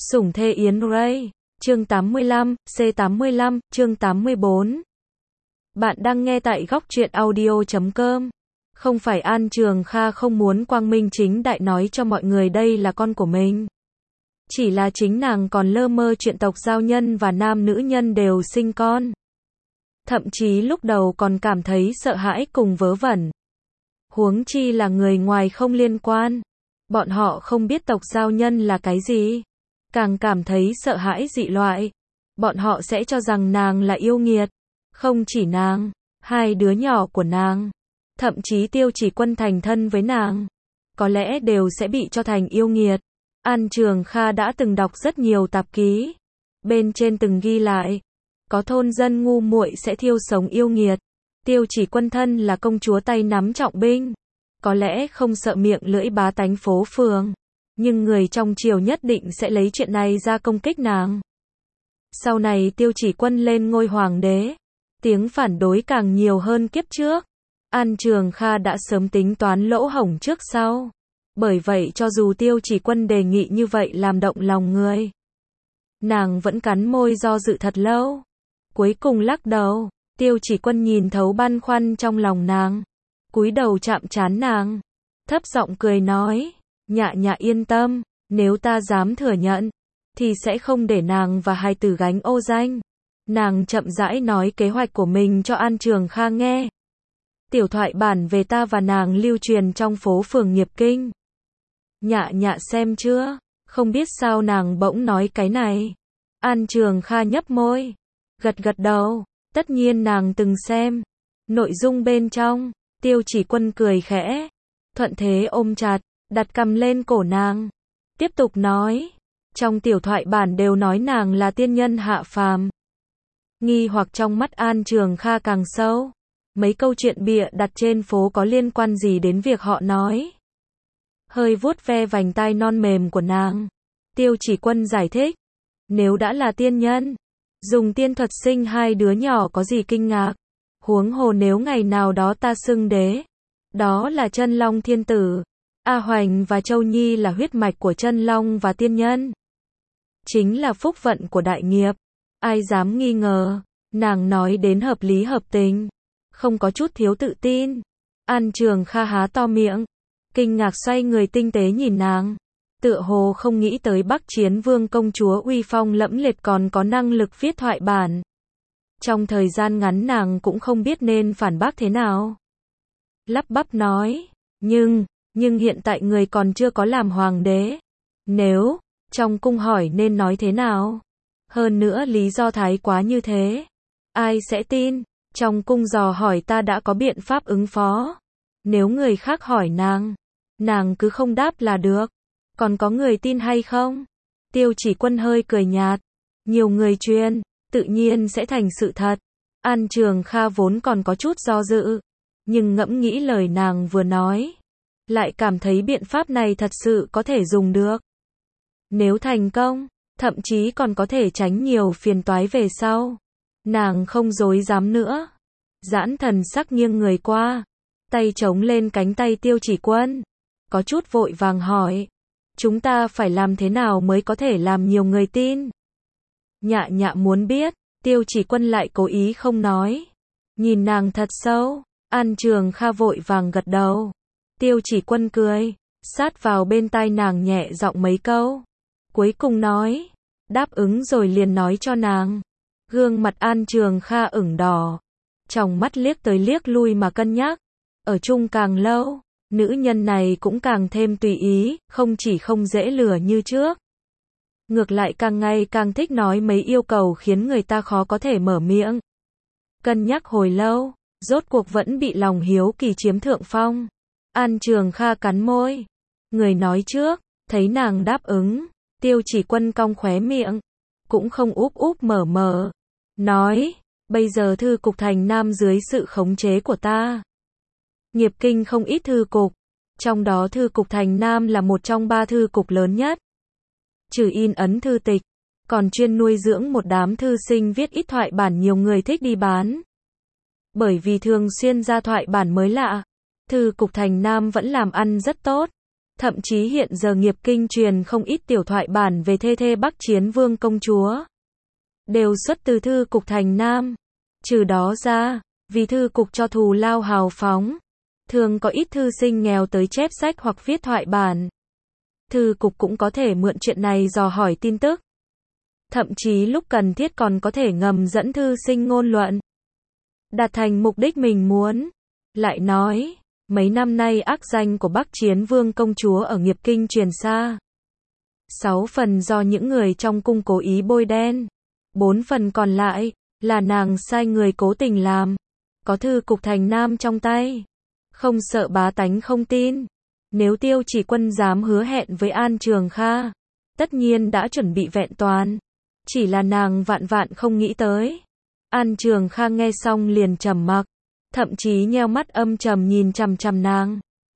Sủng thê Yến Ray, chương 85, C85, chương 84. Bạn đang nghe tại góc truyện audio.com. Không phải An Trường Kha không muốn quang minh chính đại nói cho mọi người đây là con của mình. Chỉ là chính nàng còn lơ mơ chuyện tộc giao nhân và nam nữ nhân đều sinh con. Thậm chí lúc đầu còn cảm thấy sợ hãi cùng vớ vẩn. Huống chi là người ngoài không liên quan. Bọn họ không biết tộc giao nhân là cái gì. Càng cảm thấy sợ hãi dị loại. Bọn họ sẽ cho rằng nàng là yêu nghiệt. Không chỉ nàng, hai đứa nhỏ của nàng, thậm chí Tiêu Chỉ Quân thành thân với nàng, có lẽ đều sẽ bị cho thành yêu nghiệt. An Trường Kha đã từng đọc rất nhiều tạp ký. Bên trên từng ghi lại, có thôn dân ngu muội sẽ thiêu sống yêu nghiệt. Tiêu Chỉ Quân thân là công chúa tay nắm trọng binh, có lẽ không sợ miệng lưỡi bá tánh phố phường, nhưng người trong triều nhất định sẽ lấy chuyện này ra công kích nàng. Sau này Tiêu Chỉ Quân lên ngôi hoàng đế, tiếng phản đối càng nhiều hơn kiếp trước. An Trường Kha đã sớm tính toán lỗ hổng trước sau. Bởi vậy cho dù Tiêu Chỉ Quân đề nghị như vậy làm động lòng người, nàng vẫn cắn môi do dự thật lâu. Cuối cùng lắc đầu. Tiêu Chỉ Quân nhìn thấu băn khoăn trong lòng nàng, cúi đầu chạm trán nàng, thấp giọng cười nói, Nhạ Nhạ yên tâm, nếu ta dám thừa nhận, thì sẽ không để nàng và hài tử gánh ô danh. Nàng chậm rãi nói kế hoạch của mình cho An Trường Kha nghe. Tiểu thoại bản về ta và nàng lưu truyền trong phố phường Nghiệp Kinh. Nhạ Nhạ xem chưa? Không biết sao nàng bỗng nói cái này. An Trường Kha nhấp môi, gật gật đầu. Tất nhiên nàng từng xem. Nội dung bên trong, Tiêu Chỉ Quân cười khẽ, thuận thế ôm chặt, đặt cằm lên cổ nàng. Tiếp tục nói, trong tiểu thoại bản đều nói nàng là tiên nhân hạ phàm. Nghi hoặc trong mắt An Trường Kha càng sâu. Mấy câu chuyện bịa đặt trên phố có liên quan gì đến việc họ nói? Hơi vuốt ve vành tai non mềm của nàng, Tiêu Chỉ Quân giải thích, nếu đã là tiên nhân, dùng tiên thuật sinh hai đứa nhỏ có gì kinh ngạc. Huống hồ nếu ngày nào đó ta xưng đế, đó là Chân Long thiên tử. A Hoành và Châu Nhi là huyết mạch của Chân Long và tiên nhân, chính là phúc vận của đại nghiệp. Ai dám nghi ngờ. Nàng nói đến hợp lý hợp tình, không có chút thiếu tự tin. An Trường Kha há to miệng, kinh ngạc xoay người tinh tế nhìn nàng, tựa hồ không nghĩ tới Bắc Chiến Vương công chúa uy phong lẫm liệt còn có năng lực viết thoại bản. Trong thời gian ngắn nàng cũng không biết nên phản bác thế nào. Lắp bắp nói, nhưng hiện tại người còn chưa có làm hoàng đế. Nếu trong cung hỏi nên nói thế nào? Hơn nữa lý do thái quá như thế, ai sẽ tin? Trong cung dò hỏi ta đã có biện pháp ứng phó. Nếu người khác hỏi nàng cứ không đáp là được. Còn có người tin hay không? Tiêu Chỉ Quân hơi cười nhạt. Nhiều người truyền, tự nhiên sẽ thành sự thật. An Trường Kha vốn còn có chút do dự, nhưng ngẫm nghĩ lời nàng vừa nói, lại cảm thấy biện pháp này thật sự có thể dùng được. Nếu thành công, thậm chí còn có thể tránh nhiều phiền toái về sau. Nàng không dối dám nữa, giãn thần sắc nghiêng người qua, tay chống lên cánh tay Tiêu Chỉ Quân, có chút vội vàng hỏi, chúng ta phải làm thế nào mới có thể làm nhiều người tin? Nhạ Nhạ muốn biết. Tiêu Chỉ Quân lại cố ý không nói, nhìn nàng thật sâu. An Trường Kha vội vàng gật đầu. Tiêu Chỉ Quân cười, sát vào bên tai nàng nhẹ giọng mấy câu, cuối cùng nói, đáp ứng rồi liền nói cho nàng. Gương mặt An Trường Kha ửng đỏ, tròng mắt liếc tới liếc lui mà cân nhắc. Ở chung càng lâu, nữ nhân này cũng càng thêm tùy ý, không chỉ không dễ lừa như trước, ngược lại càng ngày càng thích nói mấy yêu cầu khiến người ta khó có thể mở miệng. Cân nhắc hồi lâu, rốt cuộc vẫn bị lòng hiếu kỳ chiếm thượng phong. An Trường Kha cắn môi, người nói trước. Thấy nàng đáp ứng, Tiêu Chỉ Quân cong khóe miệng, cũng không úp úp mở mở, nói, bây giờ thư cục thành Nam dưới sự khống chế của ta. Nghiệp Kinh không ít thư cục, trong đó thư cục thành Nam là một trong 3 thư cục lớn nhất. Trừ in ấn thư tịch, còn chuyên nuôi dưỡng một đám thư sinh viết ít thoại bản nhiều người thích đi bán. Bởi vì thường xuyên ra thoại bản mới lạ, thư cục thành Nam vẫn làm ăn rất tốt. Thậm chí hiện giờ nghiệp kinh truyền không ít tiểu thoại bản về thê thê Bắc Chiến Vương công chúa. Đều xuất từ thư cục thành Nam. Trừ đó ra, vì thư cục cho thù lao hào phóng, thường có ít thư sinh nghèo tới chép sách hoặc viết thoại bản. Thư cục cũng có thể mượn chuyện này dò hỏi tin tức. Thậm chí lúc cần thiết còn có thể ngầm dẫn thư sinh ngôn luận, đạt thành mục đích mình muốn. Lại nói, mấy năm nay ác danh của Bắc Chiến Vương công chúa ở nghiệp kinh truyền xa. 6 phần do những người trong cung cố ý bôi đen. 4 phần còn lại là nàng sai người cố tình làm. Có thư cục thành Nam trong tay, không sợ bá tánh không tin. Nếu Tiêu Chỉ Quân dám hứa hẹn với An Trường Kha, tất nhiên đã chuẩn bị vẹn toàn. Chỉ là nàng vạn vạn không nghĩ tới. An Trường Kha nghe xong liền trầm mặc, thậm chí nheo mắt âm trầm nhìn chằm chằm nàng.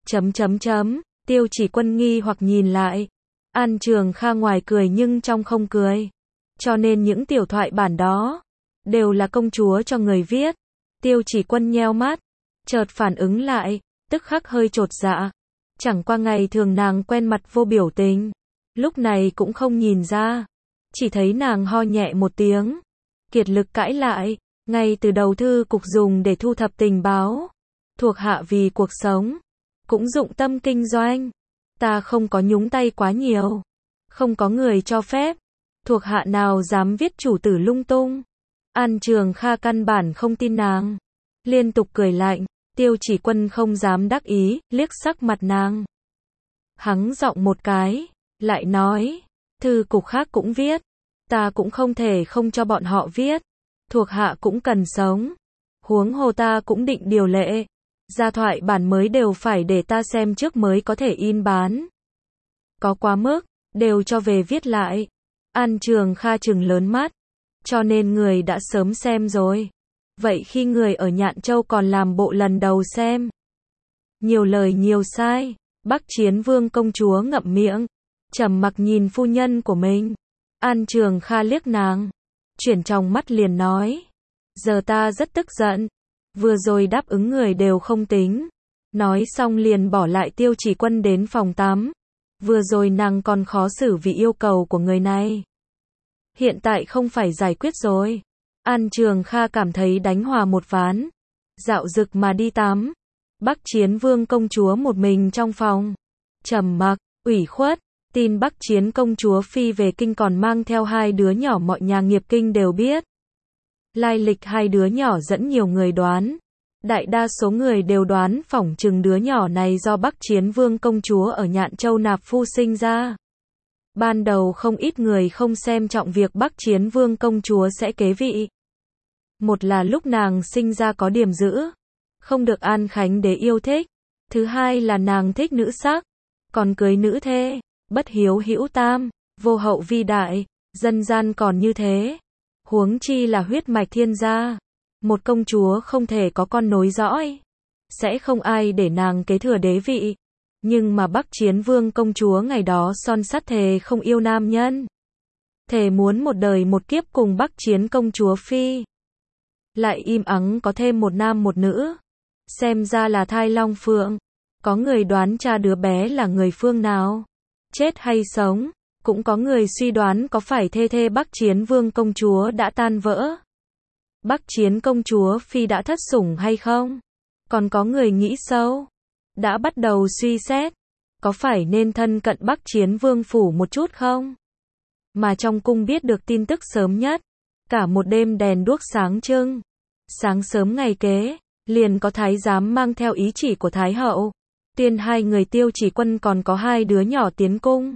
Tiêu Chỉ Quân nghi hoặc nhìn lại. An Trường Kha ngoài cười nhưng trong không cười. Cho nên những tiểu thoại bản đó đều là công chúa cho người viết. Tiêu Chỉ Quân nheo mắt, chợt phản ứng lại, tức khắc hơi chột dạ. Chẳng qua ngày thường nàng quen mặt vô biểu tình, lúc này cũng không nhìn ra. Chỉ thấy nàng ho nhẹ một tiếng, kiệt lực cãi lại. Ngay từ đầu thư cục dùng để thu thập tình báo, thuộc hạ vì cuộc sống, cũng dụng tâm kinh doanh. Ta không có nhúng tay quá nhiều, không có người cho phép, thuộc hạ nào dám viết chủ tử lung tung. An Trường Kha căn bản không tin nàng, liên tục cười lạnh. Tiêu Chỉ Quân không dám đắc ý, liếc sắc mặt nàng, hắng giọng một cái, lại nói, thư cục khác cũng viết, ta cũng không thể không cho bọn họ viết, thuộc hạ cũng cần sống, huống hồ ta cũng định điều lệ, ra thoại bản mới đều phải để ta xem trước mới có thể in bán. Có quá mức, đều cho về viết lại. An Trường Kha trừng lớn mắt, cho nên người đã sớm xem rồi. Vậy khi người ở Nhạn Châu còn làm bộ lần đầu xem. Nhiều lời nhiều sai. Bắc Chiến Vương công chúa ngậm miệng, trầm mặc nhìn phu nhân của mình. An Trường Kha liếc nàng, chuyển trong mắt liền nói, giờ ta rất tức giận, vừa rồi đáp ứng người đều không tính. Nói xong liền bỏ lại Tiêu Chỉ Quân đến phòng tắm. Vừa rồi nàng còn khó xử vì yêu cầu của người này, hiện tại không phải giải quyết rồi. An Trường Kha cảm thấy đánh hòa một ván, dạo dực mà đi tắm. Bắc Chiến Vương công chúa một mình trong phòng, trầm mặc, ủy khuất. Tin Bắc Chiến công chúa phi về kinh còn mang theo 2 đứa nhỏ mọi nhà nghiệp kinh đều biết. Lai lịch 2 đứa nhỏ dẫn nhiều người đoán. Đại đa số người đều đoán phỏng chừng đứa nhỏ này do Bắc Chiến Vương công chúa ở Nhạn Châu nạp phu sinh ra. Ban đầu không ít người không xem trọng việc Bắc Chiến Vương công chúa sẽ kế vị. Một là lúc nàng sinh ra có điểm dữ, không được An Khánh đế yêu thích. Thứ hai là nàng thích nữ sắc, còn cưới nữ thê, bất hiếu hữu tam, vô hậu vi đại, dân gian còn như thế. Huống chi là huyết mạch thiên gia, một công chúa không thể có con nối dõi, sẽ không ai để nàng kế thừa đế vị. Nhưng mà Bắc Chiến Vương công chúa ngày đó son sắt thề không yêu nam nhân, thề muốn một đời một kiếp cùng Bắc Chiến công chúa phi. Lại im ắng có thêm một nam một nữ, xem ra là thai long phượng. Có người đoán cha đứa bé là người phương nào, chết hay sống. Cũng có người suy đoán có phải thê thê Bắc Chiến Vương công chúa đã tan vỡ, Bắc Chiến công chúa phi đã thất sủng hay không. Còn có người nghĩ sâu, đã bắt đầu suy xét, có phải nên thân cận Bắc Chiến Vương phủ một chút không. Mà trong cung biết được tin tức sớm nhất, cả một đêm đèn đuốc sáng trưng. Sáng sớm ngày kế, liền có thái giám mang theo ý chỉ của thái hậu, tuyên 2 người Tiêu Chỉ Quân còn có 2 đứa nhỏ tiến cung.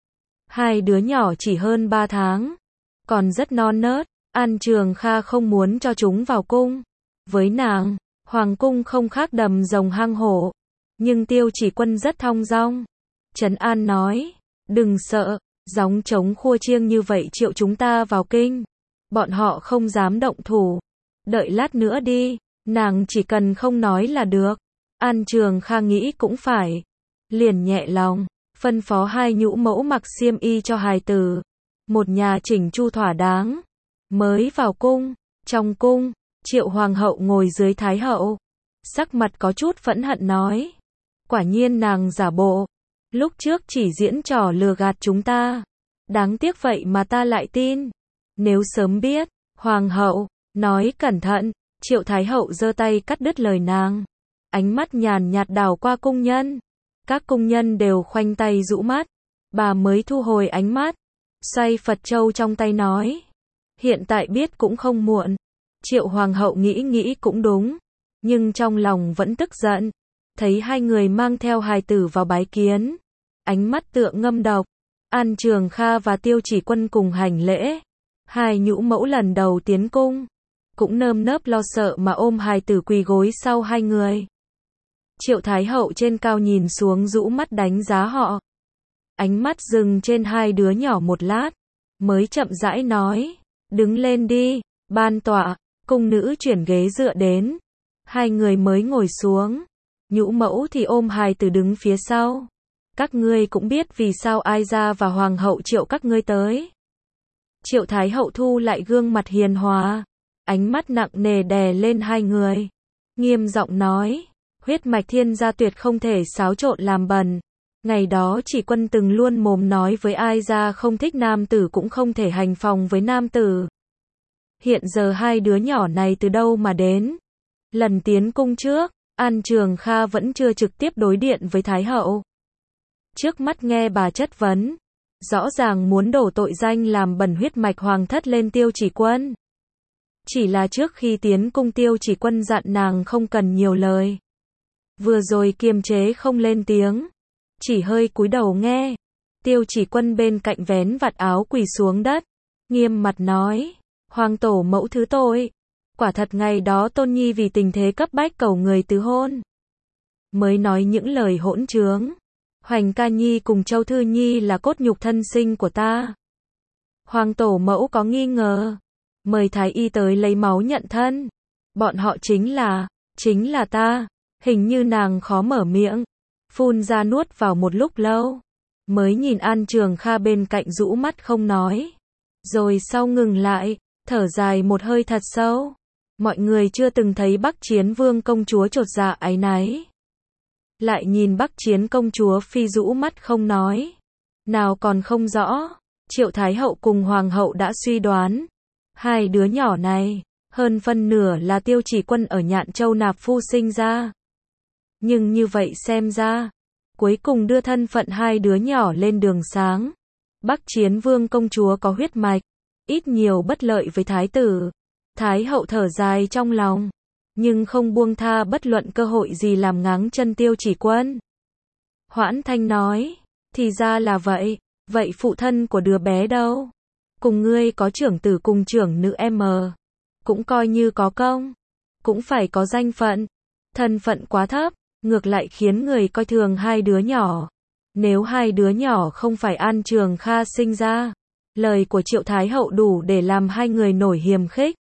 2 đứa nhỏ chỉ hơn 3 tháng, còn rất non nớt. An Trường Kha không muốn cho chúng vào cung. Với nàng, hoàng cung không khác đầm rồng hang hổ. Nhưng Tiêu Chỉ Quân rất thong dong, trấn an nói, đừng sợ, gióng trống khua chiêng như vậy triệu chúng ta vào kinh, bọn họ không dám động thủ. Đợi lát nữa đi, nàng chỉ cần không nói là được. An Trường Kha nghĩ cũng phải, liền nhẹ lòng, phân phó 2 nhũ mẫu mặc xiêm y cho hài tử, một nhà chỉnh chu thỏa đáng. Mới vào cung, trong cung, Triệu hoàng hậu ngồi dưới thái hậu, sắc mặt có chút phẫn hận nói, quả nhiên nàng giả bộ, Lúc trước chỉ diễn trò lừa gạt chúng ta. Đáng tiếc vậy mà ta lại tin. Nếu sớm biết, Hoàng hậu, nói cẩn thận, Triệu Thái hậu giơ tay cắt đứt lời nàng. Ánh mắt nhàn nhạt đảo qua cung nhân. Các cung nhân đều khoanh tay rũ mắt. Bà mới thu hồi ánh mắt, xoay Phật châu trong tay nói. Hiện tại biết cũng không muộn. Triệu Hoàng hậu nghĩ nghĩ cũng đúng. Nhưng trong lòng vẫn tức giận. Thấy hai người mang theo hài tử vào bái kiến. Ánh mắt tựa ngâm độc. An Trường Kha và Tiêu Chỉ Quân cùng hành lễ. Hai nhũ mẫu lần đầu tiến cung. Cũng nơm nớp lo sợ mà ôm hài tử quỳ gối sau hai người. Triệu Thái hậu trên cao nhìn xuống rũ mắt đánh giá họ. Ánh mắt dừng trên hai đứa nhỏ một lát. Mới chậm rãi nói. Đứng lên đi, ban tọa. Cung nữ chuyển ghế dựa đến. Hai người mới ngồi xuống. Nhũ mẫu thì ôm hài tử đứng phía sau. Các ngươi cũng biết vì sao Ai Gia và Hoàng hậu triệu các ngươi tới. Triệu Thái hậu thu lại gương mặt hiền hòa. Ánh mắt nặng nề đè lên hai người. Nghiêm giọng nói. Huyết mạch Thiên gia tuyệt không thể xáo trộn làm bẩn. Ngày đó Chỉ Quân từng luôn mồm nói với Ai Gia không thích nam tử cũng không thể hành phòng với nam tử. Hiện giờ hai đứa nhỏ này từ đâu mà đến? Lần tiến cung trước, An Trường Kha vẫn chưa trực tiếp đối điện với Thái hậu. Trước mắt nghe bà chất vấn, rõ ràng muốn đổ tội danh làm bẩn huyết mạch hoàng thất lên Tiêu Chỉ Quân. Chỉ là trước khi tiến cung Tiêu Chỉ Quân dặn nàng không cần nhiều lời. Vừa rồi kiềm chế không lên tiếng, chỉ hơi cúi đầu nghe. Tiêu Chỉ Quân bên cạnh vén vạt áo quỳ xuống đất, nghiêm mặt nói, Hoàng tổ mẫu thứ tội. Quả thật ngày đó Tôn Nhi vì tình thế cấp bách cầu người tứ hôn. Mới nói những lời hỗn trướng. Hoành Ca Nhi cùng Châu Thư Nhi là cốt nhục thân sinh của ta. Hoàng tổ mẫu có nghi ngờ. Mời Thái y tới lấy máu nhận thân. Bọn họ chính là ta. Hình như nàng khó mở miệng. Phun ra nuốt vào một lúc lâu. Mới nhìn An Trường Kha bên cạnh rũ mắt không nói. Rồi sau ngừng lại, thở dài một hơi thật sâu. Mọi người chưa từng thấy Bắc Chiến Vương công chúa chột dạ áy náy. Lại nhìn Bắc Chiến công chúa phi rũ mắt không nói. Nào còn không rõ, Triệu Thái hậu cùng Hoàng hậu đã suy đoán. Hai đứa nhỏ này, hơn phân nửa là Tiêu Chỉ Quân ở Nhạn Châu nạp phu sinh ra. Nhưng như vậy xem ra, cuối cùng đưa thân phận hai đứa nhỏ lên đường sáng. Bắc Chiến Vương công chúa có huyết mạch, ít nhiều bất lợi với thái tử. Thái hậu thở dài trong lòng, nhưng không buông tha bất luận cơ hội gì làm ngáng chân Tiêu Chỉ Quân. Hoãn Thanh nói, thì ra là vậy, vậy phụ thân của đứa bé đâu? Cùng ngươi có trưởng tử cùng trưởng nữ M, cũng coi như có công, cũng phải có danh phận. Thân phận quá thấp, ngược lại khiến người coi thường hai đứa nhỏ. Nếu hai đứa nhỏ không phải An Trường Kha sinh ra, lời của Triệu Thái hậu đủ để làm hai người nổi hiềm khích.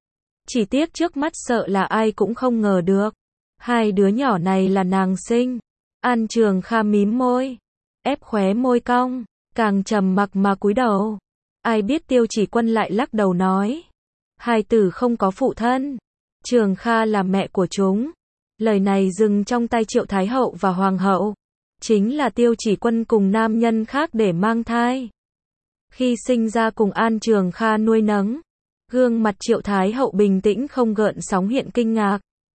Chỉ tiếc trước mắt sợ là ai cũng không ngờ được. Hai đứa nhỏ này là nàng sinh. An Trường Kha mím môi, ép khóe môi cong, càng trầm mặc mà cúi đầu. Ai biết Tiêu Chỉ Quân lại lắc đầu nói. Hai tử không có phụ thân. Trường Kha là mẹ của chúng. Lời này dừng trong tay Triệu Thái hậu và Hoàng hậu. Chính là Tiêu Chỉ Quân cùng nam nhân khác để mang thai. Khi sinh ra cùng An Trường Kha nuôi nấng. Gương mặt Triệu Thái hậu bình tĩnh không gợn sóng hiện kinh ngạc.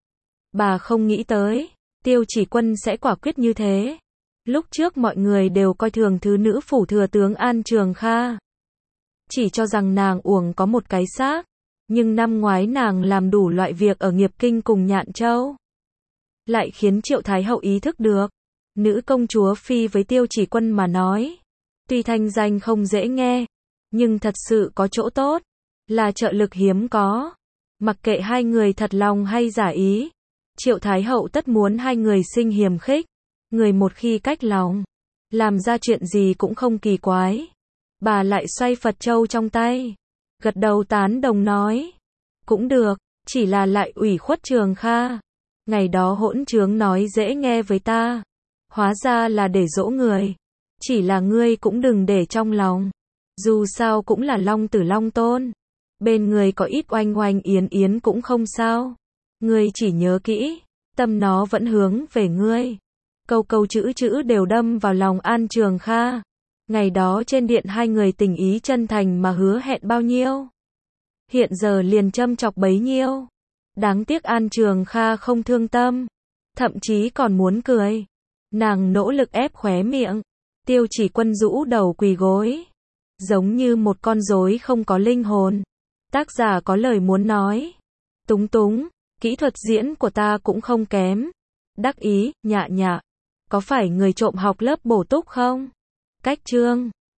Bà không nghĩ tới, Tiêu Chỉ Quân sẽ quả quyết như thế. Lúc trước mọi người đều coi thường thứ nữ phủ thừa tướng An Trường Kha. Chỉ cho rằng nàng uổng có một cái xác. Nhưng năm ngoái nàng làm đủ loại việc ở Nghiệp Kinh cùng Nhạn Châu. Lại khiến Triệu Thái hậu ý thức được. Nữ công chúa phi với Tiêu Chỉ Quân mà nói. Tuy thanh danh không dễ nghe, nhưng thật sự có chỗ tốt. Là trợ lực hiếm có. Mặc kệ hai người thật lòng hay giả ý, Triệu Thái hậu tất muốn hai người sinh hiềm khích. Người một khi cách lòng, làm ra chuyện gì cũng không kỳ quái. Bà lại xoay Phật châu trong tay, gật đầu tán đồng nói. Cũng được, chỉ là lại ủy khuất Trường Kha. Ngày đó hỗn trướng nói dễ nghe với ta, hóa ra là để dỗ người. Chỉ là ngươi cũng đừng để trong lòng. Dù sao cũng là long tử long tôn. Bên người có ít oanh oanh yến yến cũng không sao. Ngươi chỉ nhớ kỹ, tâm nó vẫn hướng về ngươi. câu câu chữ chữ đều đâm vào lòng An Trường Kha. Ngày đó trên điện hai người tình ý chân thành mà hứa hẹn bao nhiêu. Hiện giờ liền châm chọc bấy nhiêu. Đáng tiếc An Trường Kha không thương tâm. Thậm chí còn muốn cười. Nàng nỗ lực ép khóe miệng. Tiêu Chỉ Quân rũ đầu quỳ gối. Giống như một con rối không có linh hồn. Tác giả có lời muốn nói. Túng túng, kỹ thuật diễn của ta cũng không kém. Đắc ý, nhạ nhạ. Có phải người trộm học lớp bổ túc không? Cách chương